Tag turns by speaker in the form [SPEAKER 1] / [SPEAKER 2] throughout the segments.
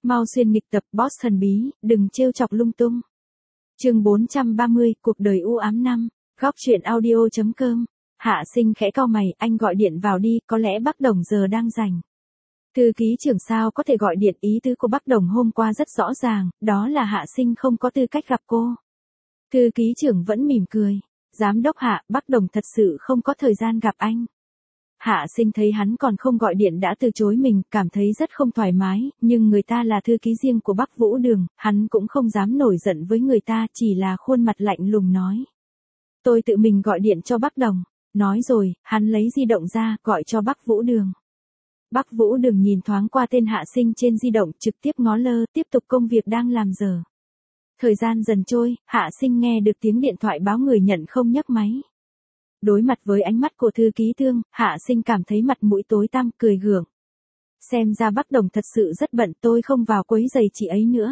[SPEAKER 1] Mau xuyên nghịch tập boss thần bí, đừng trêu chọc lung tung. Chương 430, cuộc đời u ám năm. Góc truyện audio.com. Hạ Sinh khẽ cau mày, anh gọi điện vào đi, có lẽ Bắc Đồng giờ đang rảnh. Thư ký trưởng sao có thể gọi điện, ý tứ của Bắc Đồng hôm qua rất rõ ràng, đó là Hạ Sinh không có tư cách gặp cô. Thư ký trưởng vẫn mỉm cười. Giám đốc Hạ, Bắc Đồng thật sự không có thời gian gặp anh. Hạ Sinh thấy hắn còn không gọi điện đã từ chối mình, cảm thấy rất không thoải mái, nhưng người ta là thư ký riêng của Bắc Vũ Đường, hắn cũng không dám nổi giận với người ta, chỉ là khuôn mặt lạnh lùng nói. Tôi tự mình gọi điện cho Bắc Đồng. Nói rồi, hắn lấy di động ra, gọi cho Bắc Vũ Đường. Bắc Vũ Đường nhìn thoáng qua tên Hạ Sinh trên di động, trực tiếp ngó lơ, tiếp tục công việc đang làm giờ. Thời gian dần trôi, Hạ Sinh nghe được tiếng điện thoại báo người nhận không nhấc máy. Đối mặt với ánh mắt của thư ký Tương, Hạ Sinh cảm thấy mặt mũi tối tăm, cười gượng. Xem ra Bắc Đồng thật sự rất bận, tôi không vào quấy rầy chị ấy nữa.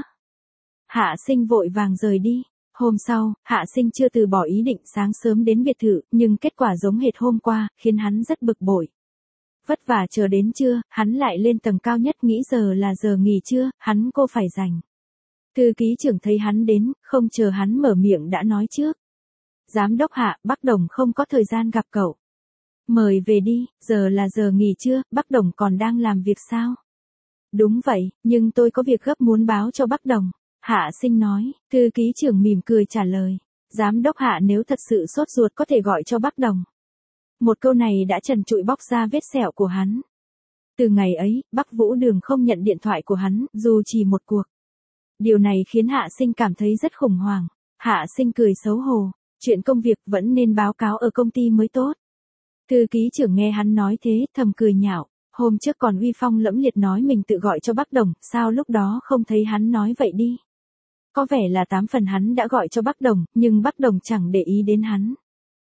[SPEAKER 1] Hạ Sinh vội vàng rời đi. Hôm sau, Hạ Sinh chưa từ bỏ ý định sáng sớm đến biệt thự, nhưng kết quả giống hệt hôm qua, khiến hắn rất bực bội. Vất vả chờ đến trưa, hắn lại lên tầng cao nhất, nghĩ giờ là giờ nghỉ trưa, cô phải dành. Thư ký trưởng thấy hắn đến, không chờ hắn mở miệng đã nói trước. Giám đốc Hạ, Bắc Đồng không có thời gian gặp cậu. Mời về đi, giờ là giờ nghỉ trưa, Bắc Đồng còn đang làm việc sao? Đúng vậy, nhưng tôi có việc gấp muốn báo cho Bắc Đồng. Hạ Sinh nói, thư ký trưởng mỉm cười trả lời. Giám đốc Hạ nếu thật sự sốt ruột có thể gọi cho Bắc Đồng. Một câu này đã trần trụi bóc ra vết sẹo của hắn. Từ ngày ấy, Bắc Vũ Đường không nhận điện thoại của hắn, dù chỉ một cuộc. Điều này khiến Hạ Sinh cảm thấy rất khủng hoảng. Hạ Sinh cười xấu hổ. Chuyện công việc vẫn nên báo cáo ở công ty mới tốt. Thư ký trưởng nghe hắn nói thế, thầm cười nhạo. Hôm trước còn uy phong lẫm liệt nói mình tự gọi cho Bắc Đồng, sao lúc đó không thấy hắn nói vậy đi. Có vẻ là 8 phần hắn đã gọi cho Bắc Đồng, nhưng Bắc Đồng chẳng để ý đến hắn.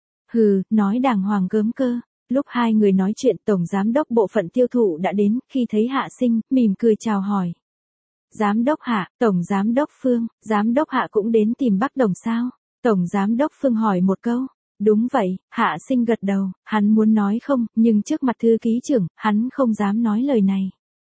[SPEAKER 1] Hừ, nói đàng hoàng gớm cơ. Lúc hai người nói chuyện, tổng giám đốc bộ phận tiêu thụ đã đến, khi thấy Hạ Sinh, mỉm cười chào hỏi. Giám đốc Hạ, tổng giám đốc Phương, giám đốc Hạ cũng đến tìm Bắc Đồng sao? Tổng giám đốc Phương hỏi một câu. Đúng vậy, Hạ Sinh gật đầu, hắn muốn nói không, nhưng trước mặt thư ký trưởng, hắn không dám nói lời này.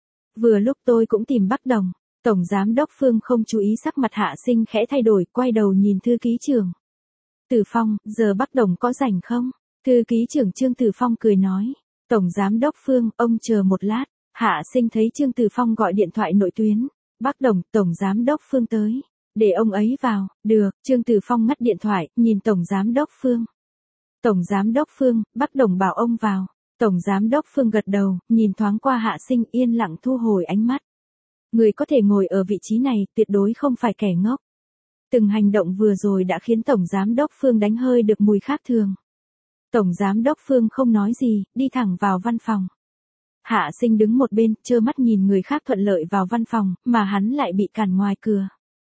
[SPEAKER 1] Vừa lúc tôi cũng tìm Bắc Đồng. Tổng giám đốc Phương không chú ý sắc mặt Hạ Sinh khẽ thay đổi, quay đầu nhìn thư ký trưởng. Tử Phong, giờ Bắc Đồng có rảnh không? Thư ký trưởng Trương Tử Phong cười nói. Tổng giám đốc Phương, ông chờ một lát. Hạ Sinh thấy Trương Tử Phong gọi điện thoại nội tuyến. Bắc Đồng, tổng giám đốc Phương tới. Để ông ấy vào. Được, Trương Tử Phong ngắt điện thoại, nhìn tổng giám đốc Phương. Tổng giám đốc Phương, Bắc Đồng bảo ông vào. Tổng giám đốc Phương gật đầu, nhìn thoáng qua Hạ Sinh, yên lặng thu hồi ánh mắt. Người có thể ngồi ở vị trí này, tuyệt đối không phải kẻ ngốc. Từng hành động vừa rồi đã khiến Tổng Giám đốc Phương đánh hơi được mùi khác thường. Tổng Giám đốc Phương không nói gì, đi thẳng vào văn phòng. Hạ Sinh đứng một bên, trơ mắt nhìn người khác thuận lợi vào văn phòng, mà hắn lại bị cản ngoài cửa.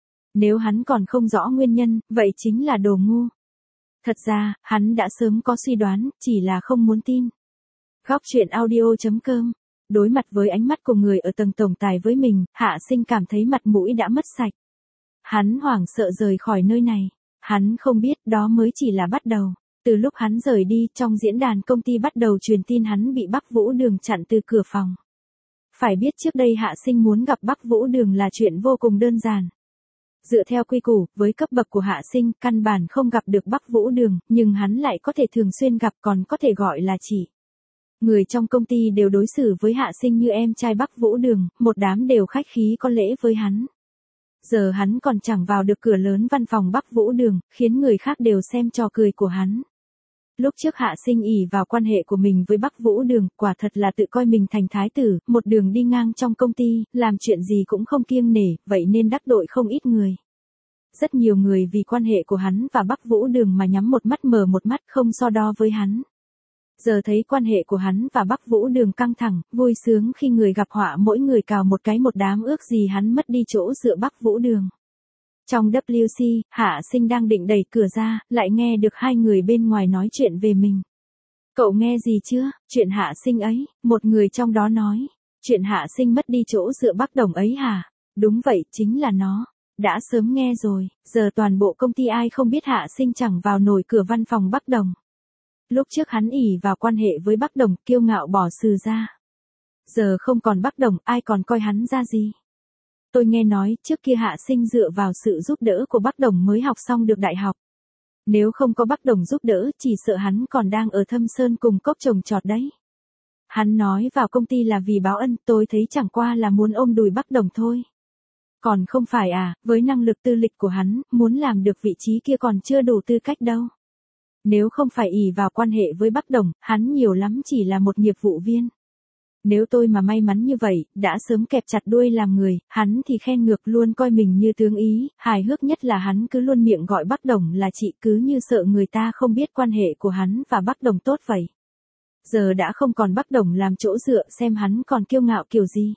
[SPEAKER 1] Nếu hắn còn không rõ nguyên nhân, vậy chính là đồ ngu. Thật ra, hắn đã sớm có suy đoán, chỉ là không muốn tin. Góc truyện audio.com. Đối mặt với ánh mắt của người ở tầng tổng tài với mình, Hạ Sinh cảm thấy mặt mũi đã mất sạch. Hắn hoảng sợ rời khỏi nơi này. Hắn không biết đó mới chỉ là bắt đầu. Từ lúc hắn rời đi, trong diễn đàn công ty bắt đầu truyền tin hắn bị Bắc Vũ Đường chặn từ cửa phòng. Phải biết trước đây Hạ Sinh muốn gặp Bắc Vũ Đường là chuyện vô cùng đơn giản. Dựa theo quy củ, với cấp bậc của Hạ Sinh, căn bản không gặp được Bắc Vũ Đường, nhưng hắn lại có thể thường xuyên gặp, còn có thể gọi là chị. Người trong công ty đều đối xử với Hạ Sinh như em trai Bắc Vũ Đường, một đám đều khách khí có lễ với hắn. Giờ hắn còn chẳng vào được cửa lớn văn phòng Bắc Vũ Đường, khiến người khác đều xem trò cười của hắn. Lúc trước Hạ Sinh ỷ vào quan hệ của mình với Bắc Vũ Đường, quả thật là tự coi mình thành thái tử, một đường đi ngang trong công ty, làm chuyện gì cũng không kiêng nể, vậy nên đắc tội không ít người. Rất nhiều người vì quan hệ của hắn và Bắc Vũ Đường mà nhắm một mắt mở một mắt, không so đo với hắn. Giờ thấy quan hệ của hắn và Bắc Vũ Đường căng thẳng, vui sướng khi người gặp họa mỗi người cào một cái, một đám ước gì hắn mất đi chỗ dựa Bắc Vũ Đường. Trong WC, Hạ Sinh đang định đẩy cửa ra, lại nghe được hai người bên ngoài nói chuyện về mình. Cậu nghe gì chưa, chuyện Hạ Sinh ấy, một người trong đó nói. Chuyện Hạ Sinh mất đi chỗ dựa Bắc Đồng ấy hả? Đúng vậy, chính là nó. Đã sớm nghe rồi, giờ toàn bộ công ty ai không biết Hạ Sinh chẳng vào nổi cửa văn phòng Bắc Đồng. Lúc trước hắn ỷ vào quan hệ với Bắc Đồng, kiêu ngạo bỏ sừ ra. Giờ không còn Bắc Đồng, ai còn coi hắn ra gì. Tôi nghe nói trước kia Hạ Sinh dựa vào sự giúp đỡ của bác Đồng mới học xong được đại học. Nếu không có bác Đồng giúp đỡ chỉ sợ hắn còn đang ở Thâm Sơn cùng cốc trồng trọt đấy. Hắn nói vào công ty là vì báo ân, tôi thấy chẳng qua là muốn ôm đùi bác Đồng thôi. Còn không phải à, với năng lực tư lịch của hắn, muốn làm được vị trí kia còn chưa đủ tư cách đâu. Nếu không phải ỷ vào quan hệ với bác Đồng, hắn nhiều lắm chỉ là một nghiệp vụ viên. Nếu tôi mà may mắn như vậy, đã sớm kẹp chặt đuôi làm người, hắn thì khen ngược luôn coi mình như tướng ý, hài hước nhất là hắn cứ luôn miệng gọi bác Đồng là chị cứ như sợ người ta không biết quan hệ của hắn và bác Đồng tốt vậy. Giờ đã không còn bác Đồng làm chỗ dựa xem hắn còn kiêu ngạo kiểu gì.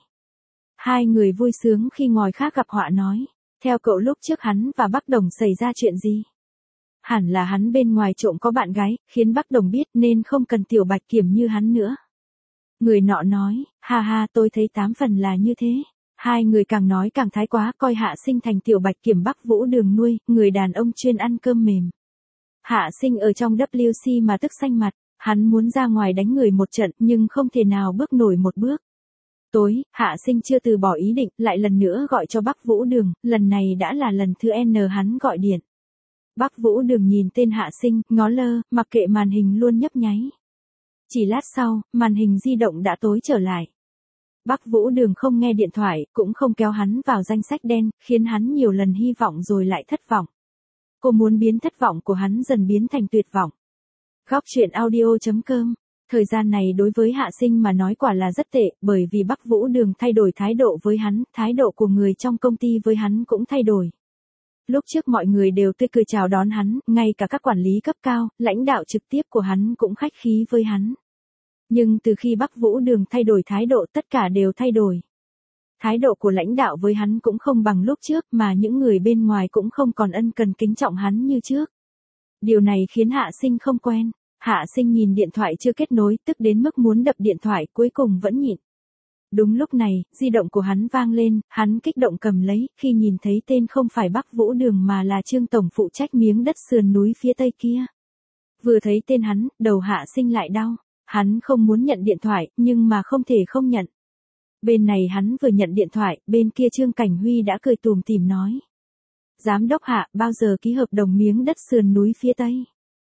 [SPEAKER 1] Hai người vui sướng khi ngồi khác gặp họa nói, theo cậu lúc trước hắn và bác Đồng xảy ra chuyện gì? Hẳn là hắn bên ngoài trộm có bạn gái, khiến bác Đồng biết nên không cần Tiểu Bạch Kiểm như hắn nữa. Người nọ nói, ha ha tôi thấy 8 phần là như thế. Hai người càng nói càng thái quá coi Hạ Sinh thành Tiểu Bạch Kiểm Bắc Vũ Đường nuôi, người đàn ông chuyên ăn cơm mềm. Hạ Sinh ở trong WC mà tức xanh mặt, hắn muốn ra ngoài đánh người một trận nhưng không thể nào bước nổi một bước. Tối, Hạ Sinh chưa từ bỏ ý định, lại lần nữa gọi cho Bắc Vũ Đường, lần này đã là lần thứ N hắn gọi điện. Bắc Vũ Đường nhìn tên Hạ Sinh, ngó lơ, mặc kệ màn hình luôn nhấp nháy. Chỉ lát sau, màn hình di động đã tối trở lại. Bắc Vũ Đường không nghe điện thoại, cũng không kéo hắn vào danh sách đen, khiến hắn nhiều lần hy vọng rồi lại thất vọng. Cô muốn biến thất vọng của hắn dần biến thành tuyệt vọng. Góc truyện audio.com. Thời gian này đối với Hạ Sinh mà nói quả là rất tệ, bởi vì Bắc Vũ Đường thay đổi thái độ với hắn, thái độ của người trong công ty với hắn cũng thay đổi. Lúc trước mọi người đều tươi cười chào đón hắn, ngay cả các quản lý cấp cao, lãnh đạo trực tiếp của hắn cũng khách khí với hắn. Nhưng từ khi Bắc Vũ Đường thay đổi thái độ tất cả đều thay đổi. Thái độ của lãnh đạo với hắn cũng không bằng lúc trước mà những người bên ngoài cũng không còn ân cần kính trọng hắn như trước. Điều này khiến Hạ Sinh không quen. Hạ Sinh nhìn điện thoại chưa kết nối tức đến mức muốn đập điện thoại cuối cùng vẫn nhịn. Đúng lúc này, di động của hắn vang lên, hắn kích động cầm lấy, khi nhìn thấy tên không phải Bắc Vũ Đường mà là Trương Tổng phụ trách miếng đất sườn núi phía tây kia. Vừa thấy tên hắn, đầu Hạ Sinh lại đau. Hắn không muốn nhận điện thoại, nhưng mà không thể không nhận. Bên này hắn vừa nhận điện thoại, bên kia Trương Cảnh Huy đã cười tủm tỉm nói. Giám đốc Hạ, bao giờ ký hợp đồng miếng đất sườn núi phía tây?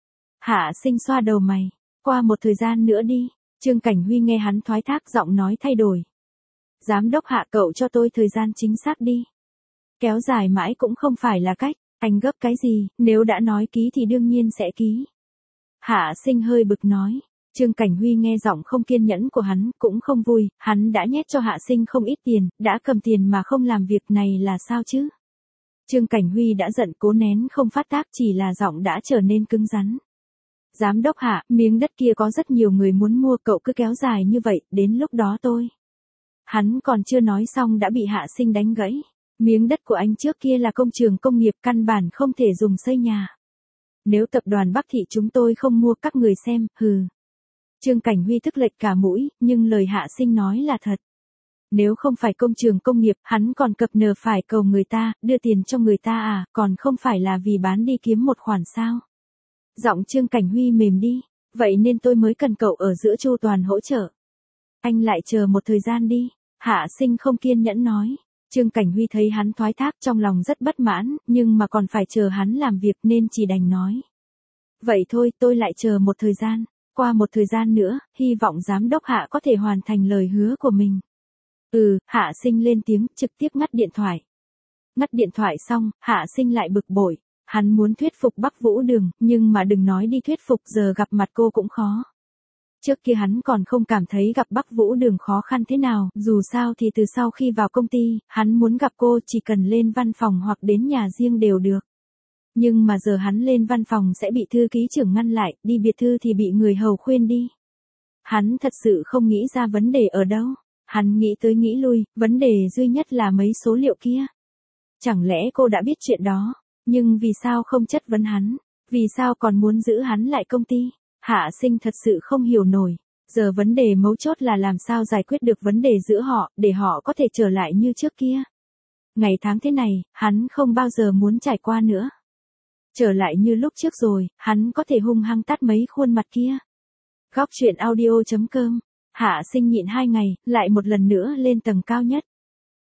[SPEAKER 1] Hạ Sinh xoa đầu mày, qua một thời gian nữa đi. Trương Cảnh Huy nghe hắn thoái thác giọng nói thay đổi. Giám đốc Hạ cậu cho tôi thời gian chính xác đi. Kéo dài mãi cũng không phải là cách, anh gấp cái gì, nếu đã nói ký thì đương nhiên sẽ ký. Hạ Sinh hơi bực nói. Trương Cảnh Huy nghe giọng không kiên nhẫn của hắn, cũng không vui, hắn đã nhét cho Hạ Sinh không ít tiền, đã cầm tiền mà không làm việc này là sao chứ? Trương Cảnh Huy đã giận cố nén không phát tác chỉ là giọng đã trở nên cứng rắn. Giám đốc Hạ, miếng đất kia có rất nhiều người muốn mua cậu cứ kéo dài như vậy, đến lúc đó tôi. Hắn còn chưa nói xong đã bị Hạ Sinh đánh gãy. Miếng đất của anh trước kia là công trường công nghiệp căn bản không thể dùng xây nhà. Nếu tập đoàn Bắc Thị chúng tôi không mua các người xem, hừ. Trương Cảnh Huy tức lệch cả mũi, nhưng lời Hạ Sinh nói là thật. Nếu không phải công trường công nghiệp, hắn còn cập nờ phải cầu người ta, đưa tiền cho người ta à, còn không phải là vì bán đi kiếm một khoản sao. Giọng Trương Cảnh Huy mềm đi, vậy nên tôi mới cần cậu ở giữa chu toàn hỗ trợ. Anh lại chờ một thời gian đi, Hạ Sinh không kiên nhẫn nói. Trương Cảnh Huy thấy hắn thoái thác trong lòng rất bất mãn, nhưng mà còn phải chờ hắn làm việc nên chỉ đành nói. Vậy thôi, tôi lại chờ một thời gian. Qua một thời gian nữa, hy vọng giám đốc Hạ có thể hoàn thành lời hứa của mình. Hạ Sinh lên tiếng, trực tiếp ngắt điện thoại. Ngắt điện thoại xong, Hạ Sinh lại bực bội. Hắn muốn thuyết phục Bắc Vũ Đường, nhưng mà đừng nói đi thuyết phục giờ gặp mặt cô cũng khó. Trước kia hắn còn không cảm thấy gặp Bắc Vũ Đường khó khăn thế nào, dù sao thì từ sau khi vào công ty, hắn muốn gặp cô chỉ cần lên văn phòng hoặc đến nhà riêng đều được. Nhưng mà giờ hắn lên văn phòng sẽ bị thư ký trưởng ngăn lại, đi biệt thư thì bị người hầu khuyên đi. Hắn thật sự không nghĩ ra vấn đề ở đâu. Hắn nghĩ tới nghĩ lui, vấn đề duy nhất là mấy số liệu kia. Chẳng lẽ cô đã biết chuyện đó, nhưng vì sao không chất vấn hắn, vì sao còn muốn giữ hắn lại công ty? Hạ Sinh thật sự không hiểu nổi. Giờ vấn đề mấu chốt là làm sao giải quyết được vấn đề giữa họ, để họ có thể trở lại như trước kia. Ngày tháng thế này, hắn không bao giờ muốn trải qua nữa. Trở lại như lúc trước rồi, hắn có thể hung hăng tát mấy khuôn mặt kia. Góc truyện audio.com. Hạ Sinh nhịn 2 ngày, lại một lần nữa lên tầng cao nhất.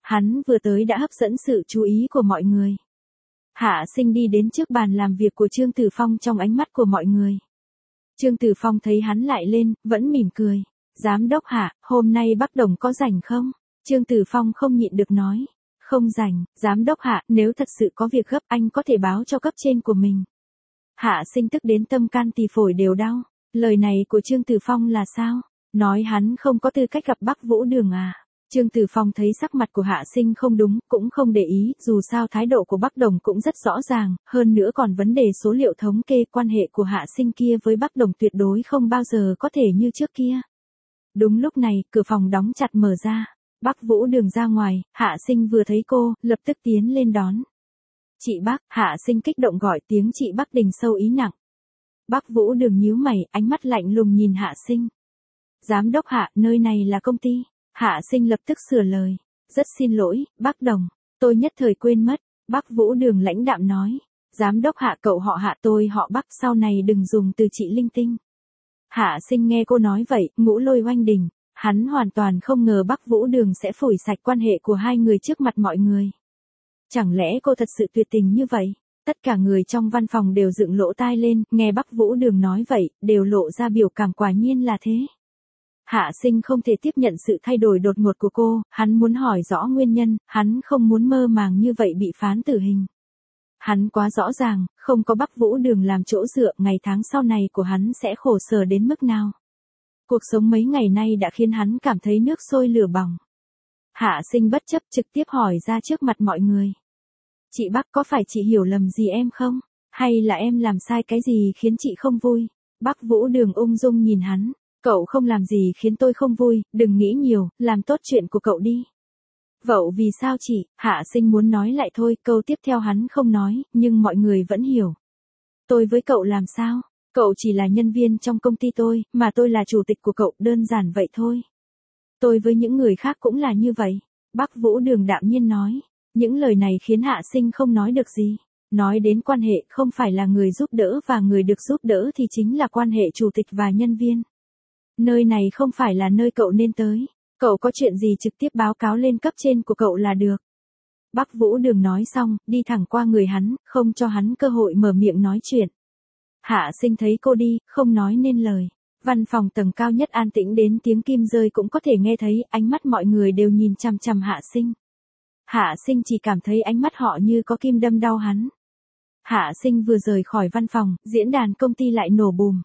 [SPEAKER 1] Hắn vừa tới đã hấp dẫn sự chú ý của mọi người. Hạ Sinh đi đến trước bàn làm việc của Trương Tử Phong trong ánh mắt của mọi người. Trương Tử Phong thấy hắn lại lên, vẫn mỉm cười. Giám đốc Hạ, hôm nay Bắc Đồng có rảnh không? Trương Tử Phong không nhịn được nói. Không rảnh, giám đốc Hạ, nếu thật sự có việc gấp anh có thể báo cho cấp trên của mình. Hạ Sinh tức đến tâm can tỳ phổi đều đau. Lời này của Trương Tử Phong là sao? Nói hắn không có tư cách gặp Bắc Vũ Đường à? Trương Tử Phong thấy sắc mặt của Hạ Sinh không đúng, cũng không để ý, dù sao thái độ của Bắc Đồng cũng rất rõ ràng, hơn nữa còn vấn đề số liệu thống kê quan hệ của Hạ Sinh kia với Bắc Đồng tuyệt đối không bao giờ có thể như trước kia. Đúng lúc này, cửa phòng đóng chặt mở ra. Bắc Vũ Đường ra ngoài, Hạ Sinh vừa thấy cô, lập tức tiến lên đón. Chị Bắc, Hạ Sinh kích động gọi tiếng chị Bắc Đình sâu ý nặng. Bắc Vũ Đường nhíu mày, ánh mắt lạnh lùng nhìn Hạ Sinh. Giám đốc Hạ, nơi này là công ty. Hạ Sinh lập tức sửa lời. Rất xin lỗi, Bắc Đồng, tôi nhất thời quên mất. Bắc Vũ Đường lãnh đạm nói. Giám đốc Hạ, cậu họ Hạ, tôi họ Bắc, sau này đừng dùng từ chị linh tinh. Hạ Sinh nghe cô nói vậy, ngũ lôi oanh đình. Hắn hoàn toàn không ngờ Bắc Vũ Đường sẽ phủi sạch quan hệ của hai người trước mặt mọi người. Chẳng lẽ cô thật sự tuyệt tình như vậy? Tất cả người trong văn phòng đều dựng lỗ tai lên, nghe Bắc Vũ Đường nói vậy, đều lộ ra biểu cảm quả nhiên là thế. Hạ Sinh không thể tiếp nhận sự thay đổi đột ngột của cô, hắn muốn hỏi rõ nguyên nhân, hắn không muốn mơ màng như vậy bị phán tử hình. Hắn quá rõ ràng, không có Bắc Vũ Đường làm chỗ dựa, ngày tháng sau này của hắn sẽ khổ sở đến mức nào. Cuộc sống mấy ngày nay đã khiến hắn cảm thấy nước sôi lửa bỏng. Hạ Sinh bất chấp trực tiếp hỏi ra trước mặt mọi người. Chị Bắc, có phải chị hiểu lầm gì em không? Hay là em làm sai cái gì khiến chị không vui? Bắc Vũ Đường ung dung nhìn hắn. Cậu không làm gì khiến tôi không vui, đừng nghĩ nhiều, làm tốt chuyện của cậu đi. Vậy vì sao chị? Hạ Sinh muốn nói lại thôi, câu tiếp theo hắn không nói, nhưng mọi người vẫn hiểu. Tôi với cậu làm sao? Cậu chỉ là nhân viên trong công ty tôi, mà tôi là chủ tịch của cậu, đơn giản vậy thôi. Tôi với những người khác cũng là như vậy. Bắc Vũ Đường đạm nhiên nói. Những lời này khiến Hạ Sinh không nói được gì. Nói đến quan hệ không phải là người giúp đỡ và người được giúp đỡ thì chính là quan hệ chủ tịch và nhân viên. Nơi này không phải là nơi cậu nên tới. Cậu có chuyện gì trực tiếp báo cáo lên cấp trên của cậu là được. Bắc Vũ Đường nói xong, đi thẳng qua người hắn, không cho hắn cơ hội mở miệng nói chuyện. Hạ Sinh thấy cô đi, không nói nên lời. Văn phòng tầng cao nhất an tĩnh đến tiếng kim rơi cũng có thể nghe thấy, ánh mắt mọi người đều nhìn chằm chằm Hạ Sinh. Hạ Sinh chỉ cảm thấy ánh mắt họ như có kim đâm đau hắn. Hạ Sinh vừa rời khỏi văn phòng, diễn đàn công ty lại nổ bùm.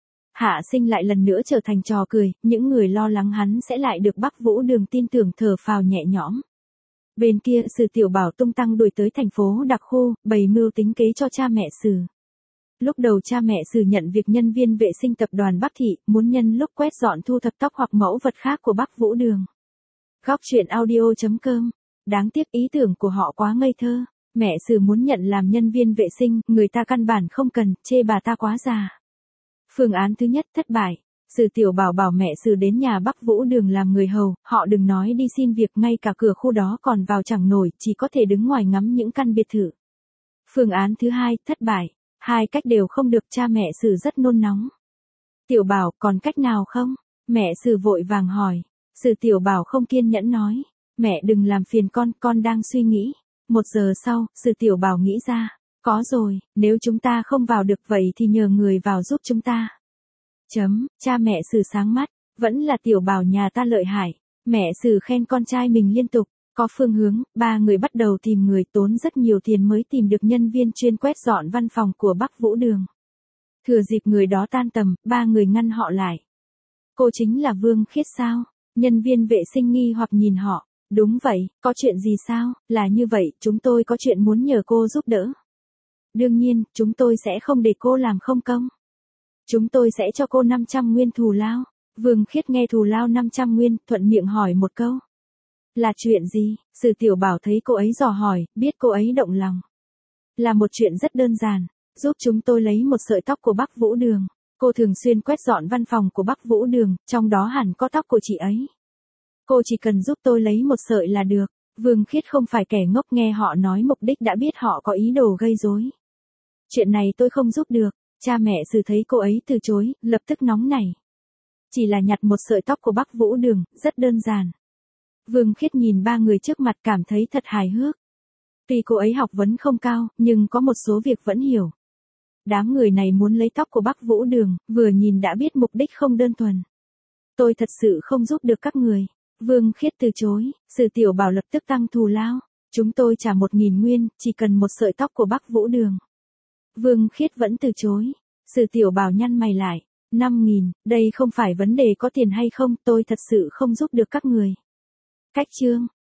[SPEAKER 1] Hạ Sinh lại lần nữa trở thành trò cười, những người lo lắng hắn sẽ lại được Bắc Vũ Đường tin tưởng thở phào nhẹ nhõm. Bên kia, Sử Tiểu Bảo tung tăng đuổi tới thành phố đặc khu, bày mưu tính kế cho cha mẹ Sử. Lúc đầu cha mẹ Sử nhận việc nhân viên vệ sinh tập đoàn Bắc Thị, muốn nhân lúc quét dọn thu thập tóc hoặc mẫu vật khác của Bắc Vũ Đường. Góc truyện audio.com. Đáng tiếc ý tưởng của họ quá ngây thơ. Mẹ Sử muốn nhận làm nhân viên vệ sinh, người ta căn bản không cần, chê bà ta quá già. Phương án thứ nhất thất bại. Sử Tiểu Bảo bảo mẹ Sử đến nhà Bắc Vũ Đường làm người hầu, họ đừng nói đi xin việc, ngay cả cửa khu đó còn vào chẳng nổi, chỉ có thể đứng ngoài ngắm những căn biệt thự. Phương án thứ hai thất bại. Hai cách đều không được, cha mẹ Sử rất nôn nóng. Tiểu Bảo, còn cách nào không? Mẹ Sử vội vàng hỏi. Sử Tiểu Bảo không kiên nhẫn nói. Mẹ đừng làm phiền con đang suy nghĩ. 1 giờ sau, Sử Tiểu Bảo nghĩ ra. Có rồi, nếu chúng ta không vào được vậy thì nhờ người vào giúp chúng ta. Cha mẹ Sử sáng mắt, vẫn là Tiểu Bảo nhà ta lợi hại. Mẹ Sử khen con trai mình liên tục, có phương hướng, 3 người bắt đầu tìm người, tốn rất nhiều tiền mới tìm được nhân viên chuyên quét dọn văn phòng của Bắc Vũ Đường. Thừa dịp người đó tan tầm, 3 người ngăn họ lại. Cô chính là Vương Khiết sao? Nhân viên vệ sinh nghi hoặc nhìn họ. Đúng vậy, có chuyện gì sao? Là như vậy, chúng tôi có chuyện muốn nhờ cô giúp đỡ. Đương nhiên, chúng tôi sẽ không để cô làm không công. Chúng tôi sẽ cho cô 500 nguyên thù lao. Vương Khiết nghe thù lao 500 nguyên, thuận miệng hỏi một câu. Là chuyện gì? Sử Tiểu Bảo thấy cô ấy dò hỏi, biết cô ấy động lòng. Là một chuyện rất đơn giản, giúp chúng tôi lấy một sợi tóc của Bắc Vũ Đường. Cô thường xuyên quét dọn văn phòng của Bắc Vũ Đường, trong đó hẳn có tóc của chị ấy. Cô chỉ cần giúp tôi lấy một sợi là được. Vương Khiết không phải kẻ ngốc, nghe họ nói mục đích đã biết họ có ý đồ gây rối. Chuyện này tôi không giúp được. Cha mẹ Sử thấy cô ấy từ chối, lập tức nóng nảy. Chỉ là nhặt một sợi tóc của Bắc Vũ Đường, rất đơn giản. Vương Khiết nhìn ba người trước mặt cảm thấy thật hài hước. Tuy cô ấy học vấn không cao, nhưng có một số việc vẫn hiểu. Đám người này muốn lấy tóc của Bắc Vũ Đường, vừa nhìn đã biết mục đích không đơn thuần. Tôi thật sự không giúp được các người. Vương Khiết từ chối, Sử Tiểu Bảo lập tức tăng thù lao. Chúng tôi trả 1.000 nguyên, chỉ cần một sợi tóc của Bắc Vũ Đường. Vương Khiết vẫn từ chối. Sử Tiểu Bảo nhăn mày lại. 5.000, đây không phải vấn đề có tiền hay không, tôi thật sự không giúp được các người. Cách chương.